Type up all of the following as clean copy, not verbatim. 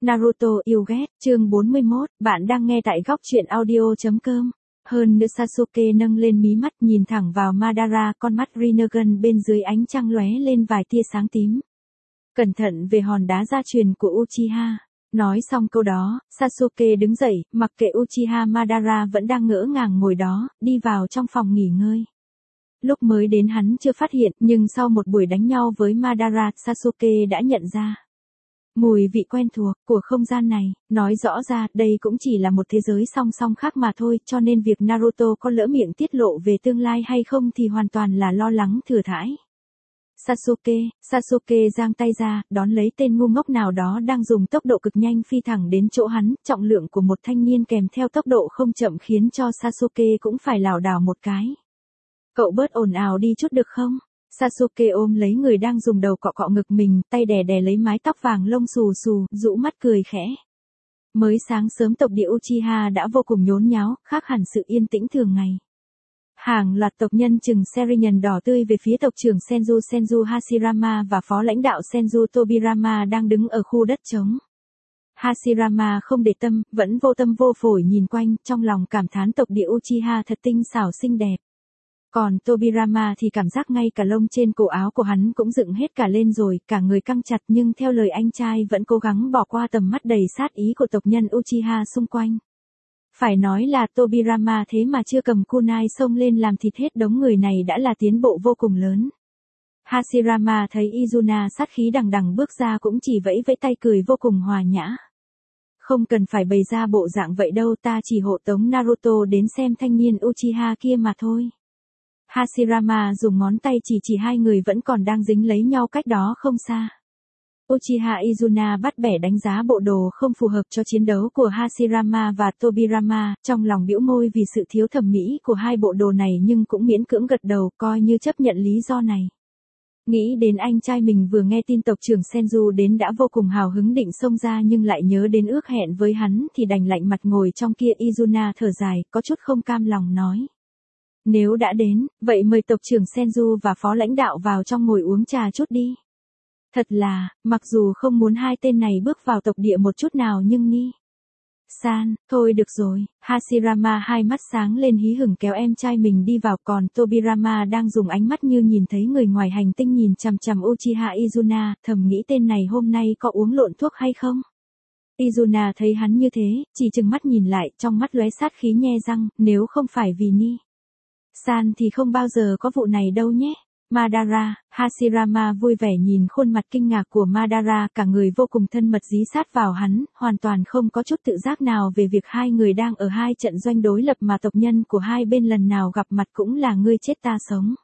Naruto yêu ghét, chương 41, bạn đang nghe tại góc truyện audio.com. Hơn nữa Sasuke nâng lên mí mắt nhìn thẳng vào Madara, con mắt Rinnegan bên dưới ánh trăng lóe lên vài tia sáng tím. Cẩn thận về hòn đá gia truyền của Uchiha. Nói xong câu đó, Sasuke đứng dậy, mặc kệ Uchiha Madara vẫn đang ngỡ ngàng ngồi đó, đi vào trong phòng nghỉ ngơi. Lúc mới đến hắn chưa phát hiện, nhưng sau một buổi đánh nhau với Madara, Sasuke đã nhận ra mùi vị quen thuộc của không gian này, nói rõ ra đây cũng chỉ là một thế giới song song khác mà thôi, cho nên việc Naruto có lỡ miệng tiết lộ về tương lai hay không thì hoàn toàn là lo lắng thừa thãi. Sasuke giang tay ra, đón lấy tên ngu ngốc nào đó đang dùng tốc độ cực nhanh phi thẳng đến chỗ hắn, trọng lượng của một thanh niên kèm theo tốc độ không chậm khiến cho Sasuke cũng phải lảo đảo một cái. Cậu bớt ồn ào đi chút được không? Sasuke ôm lấy người đang dùng đầu cọ cọ ngực mình, tay đè đè lấy mái tóc vàng lông xù xù, rũ mắt cười khẽ. Mới sáng sớm tộc địa Uchiha đã vô cùng nhốn nháo, khác hẳn sự yên tĩnh thường ngày. Hàng loạt tộc nhân trừng Serinyàn đỏ tươi về phía tộc trưởng Senju Hashirama và phó lãnh đạo Senju Tobirama đang đứng ở khu đất trống. Hashirama không để tâm, vẫn vô tâm vô phổi nhìn quanh, trong lòng cảm thán tộc địa Uchiha thật tinh xảo xinh đẹp. Còn Tobirama thì cảm giác ngay cả lông trên cổ áo của hắn cũng dựng hết cả lên rồi, cả người căng chặt, nhưng theo lời anh trai vẫn cố gắng bỏ qua tầm mắt đầy sát ý của tộc nhân Uchiha xung quanh. Phải nói là Tobirama thế mà chưa cầm kunai xông lên làm thịt hết đống người này đã là tiến bộ vô cùng lớn. Hashirama thấy Izuna sát khí đằng đằng bước ra cũng chỉ vẫy vẫy tay cười vô cùng hòa nhã. Không cần phải bày ra bộ dạng vậy đâu, ta chỉ hộ tống Naruto đến xem thanh niên Uchiha kia mà thôi. Hashirama dùng ngón tay chỉ hai người vẫn còn đang dính lấy nhau cách đó không xa. Uchiha Izuna bắt bẻ đánh giá bộ đồ không phù hợp cho chiến đấu của Hashirama và Tobirama, trong lòng bĩu môi vì sự thiếu thẩm mỹ của hai bộ đồ này nhưng cũng miễn cưỡng gật đầu coi như chấp nhận lý do này. Nghĩ đến anh trai mình vừa nghe tin tộc trưởng Senju đến đã vô cùng hào hứng định xông ra nhưng lại nhớ đến ước hẹn với hắn thì đành lạnh mặt ngồi trong kia. Izuna thở dài, có chút không cam lòng nói. Nếu đã đến, vậy mời tộc trưởng Senju và phó lãnh đạo vào trong ngồi uống trà chút đi. Thật là, mặc dù không muốn hai tên này bước vào tộc địa một chút nào nhưng San, thôi được rồi. Hashirama hai mắt sáng lên hí hửng kéo em trai mình đi vào, còn Tobirama đang dùng ánh mắt như nhìn thấy người ngoài hành tinh nhìn chằm chằm Uchiha Izuna, thầm nghĩ tên này hôm nay có uống lộn thuốc hay không? Izuna thấy hắn như thế, chỉ chừng mắt nhìn lại, trong mắt lóe sát khí nhe răng, nếu không phải vì San thì không bao giờ có vụ này đâu nhé. Madara, Hashirama vui vẻ nhìn khuôn mặt kinh ngạc của Madara, cả người vô cùng thân mật dí sát vào hắn, hoàn toàn không có chút tự giác nào về việc hai người đang ở hai trận doanh đối lập mà tộc nhân của hai bên lần nào gặp mặt cũng là ngươi chết ta sống.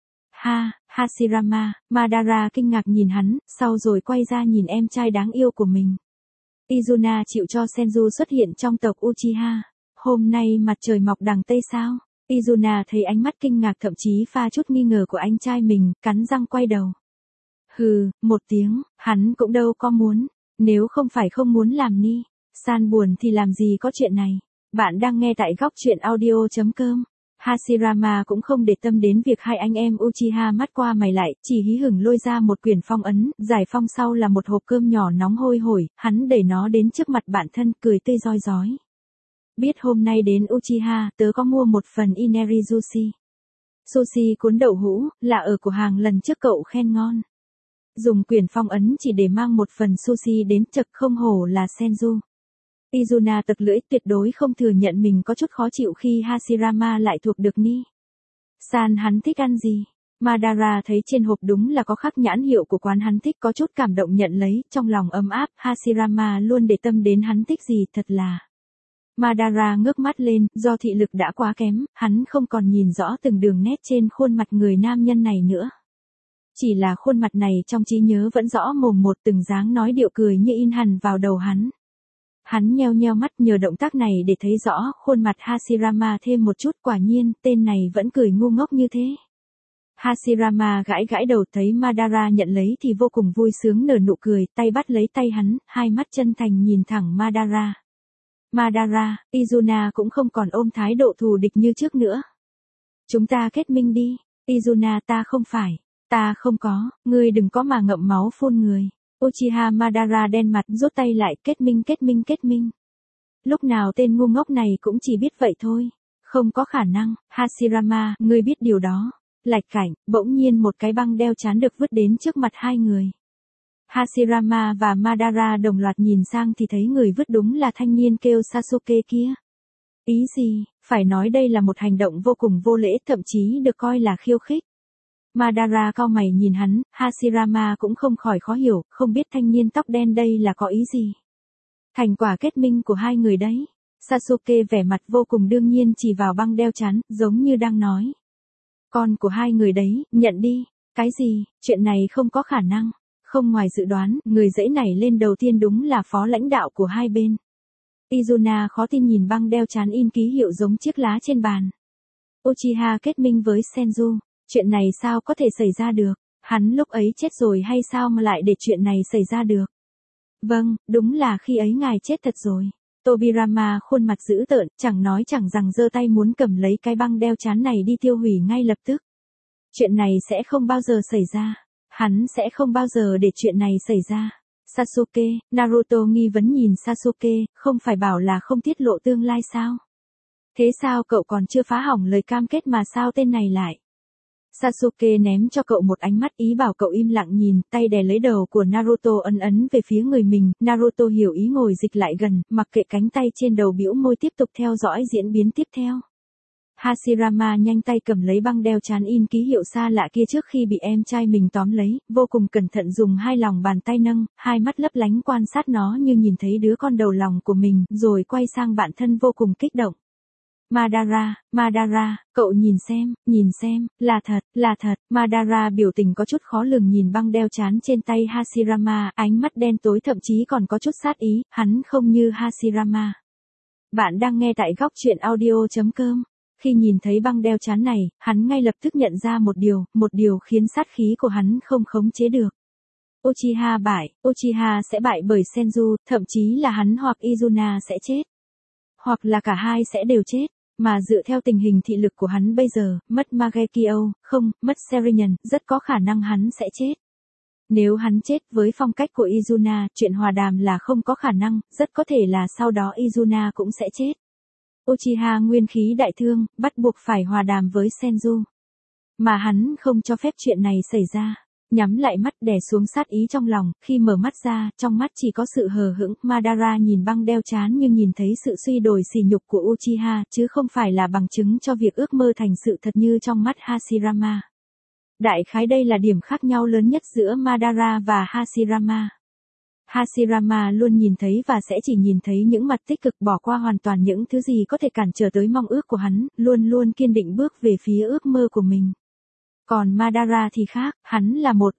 Hashirama, Madara kinh ngạc nhìn hắn, sau rồi quay ra nhìn em trai đáng yêu của mình. Izuna chịu cho Senju xuất hiện trong tộc Uchiha. Hôm nay mặt trời mọc đằng Tây sao? Izuna thấy ánh mắt kinh ngạc thậm chí pha chút nghi ngờ của anh trai mình, cắn răng quay đầu. Hừ, một tiếng, hắn cũng đâu có muốn, nếu không phải không muốn làm San buồn thì làm gì có chuyện này. Bạn đang nghe tại góc truyện audio.com. Hashirama cũng không để tâm đến việc hai anh em Uchiha mắt qua mày lại, chỉ hí hửng lôi ra một quyển phong ấn, giải phong sau là một hộp cơm nhỏ nóng hôi hổi, hắn đẩy nó đến trước mặt bạn thân, cười tươi rói rói. Biết hôm nay đến Uchiha, tớ có mua một phần Ineri Sushi. Sushi cuốn đậu hũ, là ở của hàng lần trước cậu khen ngon. Dùng quyển phong ấn chỉ để mang một phần sushi đến, chật không hổ là Senju. Izuna tật lưỡi, tuyệt đối không thừa nhận mình có chút khó chịu khi Hashirama lại thuộc được San hắn thích ăn gì. Madara thấy trên hộp đúng là có khắc nhãn hiệu của quán hắn thích, có chút cảm động nhận lấy, trong lòng ấm áp. Hashirama luôn để tâm đến hắn thích gì, thật là. Madara ngước mắt lên, do thị lực đã quá kém, hắn không còn nhìn rõ từng đường nét trên khuôn mặt người nam nhân này nữa. Chỉ là khuôn mặt này trong trí nhớ vẫn rõ mồm một, từng dáng nói điệu cười như in hằn vào đầu hắn. Hắn nheo nheo mắt nhờ động tác này để thấy rõ khuôn mặt Hashirama thêm một chút, quả nhiên, tên này vẫn cười ngu ngốc như thế. Hashirama gãi gãi đầu, thấy Madara nhận lấy thì vô cùng vui sướng nở nụ cười, tay bắt lấy tay hắn, hai mắt chân thành nhìn thẳng Madara. Madara, Izuna cũng không còn ôm thái độ thù địch như trước nữa. Chúng ta kết minh đi. Izuna, ta không phải. Ta không có, ngươi đừng có mà ngậm máu phun người. Uchiha Madara đen mặt rút tay lại, kết minh. Lúc nào tên ngu ngốc này cũng chỉ biết vậy thôi. Không có khả năng, Hashirama, ngươi biết điều đó. Lạch cảnh, bỗng nhiên một cái băng đeo chán được vứt đến trước mặt hai người. Hashirama và Madara đồng loạt nhìn sang thì thấy người vứt đúng là thanh niên kêu Sasuke kia. Ý gì, phải nói đây là một hành động vô cùng vô lễ, thậm chí được coi là khiêu khích. Madara cau mày nhìn hắn, Hashirama cũng không khỏi khó hiểu, không biết thanh niên tóc đen đây là có ý gì. Thành quả kết minh của hai người đấy. Sasuke vẻ mặt vô cùng đương nhiên chỉ vào băng đeo chán, giống như đang nói. Con của hai người đấy, nhận đi. Cái gì, chuyện này không có khả năng. Không ngoài dự đoán, người dẫy nảy lên đầu tiên đúng là phó lãnh đạo của hai bên. Izuna khó tin nhìn băng đeo chán in ký hiệu giống chiếc lá trên bàn. Uchiha kết minh với Senju. Chuyện này sao có thể xảy ra được? Hắn lúc ấy chết rồi hay sao mà lại để chuyện này xảy ra được? Vâng, đúng là khi ấy ngài chết thật rồi. Tobirama khuôn mặt dữ tợn, chẳng nói chẳng rằng giơ tay muốn cầm lấy cái băng đeo chán này đi tiêu hủy ngay lập tức. Chuyện này sẽ không bao giờ xảy ra. Hắn sẽ không bao giờ để chuyện này xảy ra. Sasuke, Naruto nghi vấn nhìn Sasuke, không phải bảo là không tiết lộ tương lai sao? Thế sao cậu còn chưa phá hỏng lời cam kết mà sao tên này lại? Sasuke ném cho cậu một ánh mắt ý bảo cậu im lặng nhìn, tay đè lấy đầu của Naruto ấn về phía người mình, Naruto hiểu ý ngồi dịch lại gần, mặc kệ cánh tay trên đầu bĩu môi tiếp tục theo dõi diễn biến tiếp theo. Hashirama nhanh tay cầm lấy băng đeo chán in ký hiệu xa lạ kia trước khi bị em trai mình tóm lấy, vô cùng cẩn thận dùng hai lòng bàn tay nâng, hai mắt lấp lánh quan sát nó như nhìn thấy đứa con đầu lòng của mình, rồi quay sang bạn thân vô cùng kích động. Madara, cậu nhìn xem, là thật, Madara biểu tình có chút khó lường nhìn băng đeo chán trên tay Hashirama, ánh mắt đen tối thậm chí còn có chút sát ý, hắn không như Hashirama. Bạn đang nghe tại góc truyện audio.com. Khi nhìn thấy băng đeo chán này, hắn ngay lập tức nhận ra một điều khiến sát khí của hắn không khống chế được. Uchiha sẽ bại bởi Senju, thậm chí là hắn hoặc Izuna sẽ chết. Hoặc là cả hai sẽ đều chết. Mà dựa theo tình hình thị lực của hắn bây giờ, mất Mangekyo, không, mất Serinan, rất có khả năng hắn sẽ chết. Nếu hắn chết với phong cách của Izuna, chuyện hòa đàm là không có khả năng, rất có thể là sau đó Izuna cũng sẽ chết. Uchiha nguyên khí đại thương, bắt buộc phải hòa đàm với Senju. Mà hắn không cho phép chuyện này xảy ra. Nhắm lại mắt đè xuống sát ý trong lòng, khi mở mắt ra, trong mắt chỉ có sự hờ hững, Madara nhìn băng đeo chán nhưng nhìn thấy sự suy đồi sỉ nhục của Uchiha, chứ không phải là bằng chứng cho việc ước mơ thành sự thật như trong mắt Hashirama. Đại khái đây là điểm khác nhau lớn nhất giữa Madara và Hashirama. Hashirama luôn nhìn thấy và sẽ chỉ nhìn thấy những mặt tích cực, bỏ qua hoàn toàn những thứ gì có thể cản trở tới mong ước của hắn, luôn luôn kiên định bước về phía ước mơ của mình. Còn Madara thì khác, hắn là một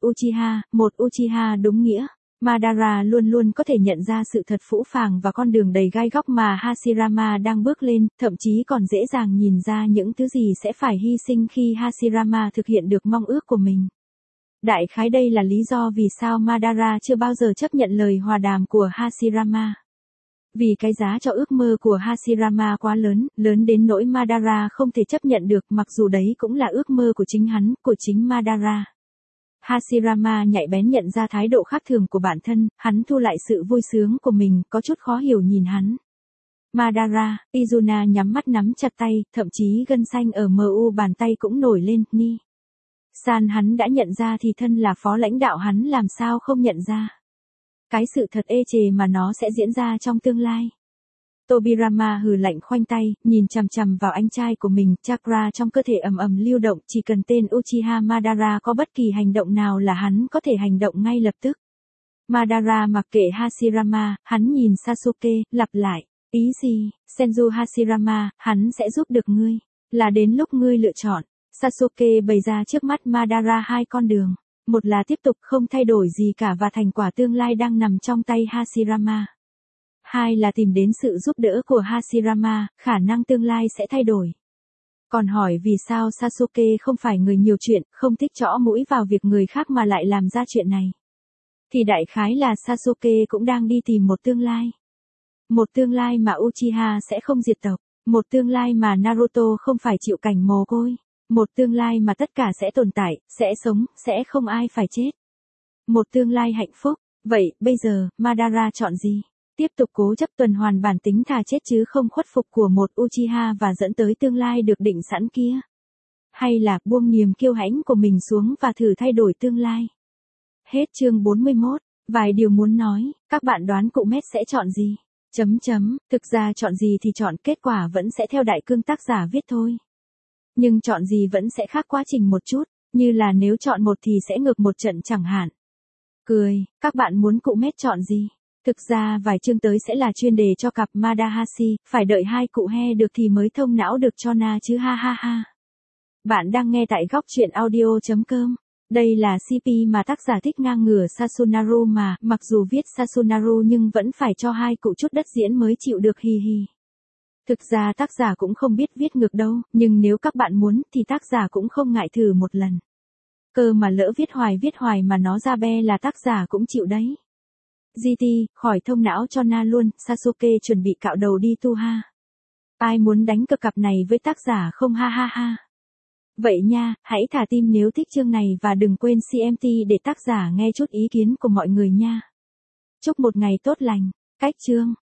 Uchiha đúng nghĩa. Madara luôn luôn có thể nhận ra sự thật phũ phàng và con đường đầy gai góc mà Hashirama đang bước lên, thậm chí còn dễ dàng nhìn ra những thứ gì sẽ phải hy sinh khi Hashirama thực hiện được mong ước của mình. Đại khái đây là lý do vì sao Madara chưa bao giờ chấp nhận lời hòa đàm của Hashirama. Vì cái giá cho ước mơ của Hashirama quá lớn, lớn đến nỗi Madara không thể chấp nhận được, mặc dù đấy cũng là ước mơ của chính hắn, của chính Madara. Hashirama nhạy bén nhận ra thái độ khác thường của bản thân, hắn thu lại sự vui sướng của mình, có chút khó hiểu nhìn hắn. Madara, Izuna nhắm mắt nắm chặt tay, thậm chí gân xanh ở mu bàn tay cũng nổi lên, ni. San hắn đã nhận ra thì thân là phó lãnh đạo hắn làm sao không nhận ra. Cái sự thật ê chề mà nó sẽ diễn ra trong tương lai. Tobirama hừ lạnh khoanh tay, nhìn chằm chằm vào anh trai của mình, chakra trong cơ thể ầm ầm lưu động, chỉ cần tên Uchiha Madara có bất kỳ hành động nào là hắn có thể hành động ngay lập tức. Madara mặc kệ Hashirama, hắn nhìn Sasuke, lặp lại, ý gì, Senju Hashirama, hắn sẽ giúp được ngươi, là đến lúc ngươi lựa chọn. Sasuke bày ra trước mắt Madara hai con đường. Một là tiếp tục không thay đổi gì cả và thành quả tương lai đang nằm trong tay Hashirama. Hai là tìm đến sự giúp đỡ của Hashirama, khả năng tương lai sẽ thay đổi. Còn hỏi vì sao Sasuke không phải người nhiều chuyện, không thích chõ mũi vào việc người khác mà lại làm ra chuyện này. Thì đại khái là Sasuke cũng đang đi tìm một tương lai. Một tương lai mà Uchiha sẽ không diệt tộc. Một tương lai mà Naruto không phải chịu cảnh mồ côi. Một tương lai mà tất cả sẽ tồn tại, sẽ sống, sẽ không ai phải chết. Một tương lai hạnh phúc. Vậy, bây giờ, Madara chọn gì? Tiếp tục cố chấp tuần hoàn bản tính thà chết chứ không khuất phục của một Uchiha và dẫn tới tương lai được định sẵn kia? Hay là buông niềm kiêu hãnh của mình xuống và thử thay đổi tương lai? Hết chương 41. Vài điều muốn nói, các bạn đoán cụ Met sẽ chọn gì? Thực ra chọn gì thì chọn, kết quả vẫn sẽ theo đại cương tác giả viết thôi. Nhưng chọn gì vẫn sẽ khác quá trình một chút, như là nếu chọn một thì sẽ ngược một trận chẳng hạn. Cười, các bạn muốn cụ Met chọn gì? Thực ra vài chương tới sẽ là chuyên đề cho cặp Madahashi, phải đợi hai cụ he được thì mới thông não được cho na chứ ha ha ha. Bạn đang nghe tại góc truyện audio.com. Đây là CP mà tác giả thích ngang ngửa Sasunaru mà, mặc dù viết Sasunaru nhưng vẫn phải cho hai cụ chút đất diễn mới chịu được hi hi. Thực ra tác giả cũng không biết viết ngược đâu, nhưng nếu các bạn muốn thì tác giả cũng không ngại thử một lần. Cơ mà lỡ viết hoài mà nó ra be là tác giả cũng chịu đấy. GT, khỏi thông não cho na luôn, Sasuke chuẩn bị cạo đầu đi tu ha. Ai muốn đánh cược cặp này với tác giả không ha ha ha. Vậy nha, hãy thả tim nếu thích chương này và đừng quên CMT để tác giả nghe chút ý kiến của mọi người nha. Chúc một ngày tốt lành. Cách chương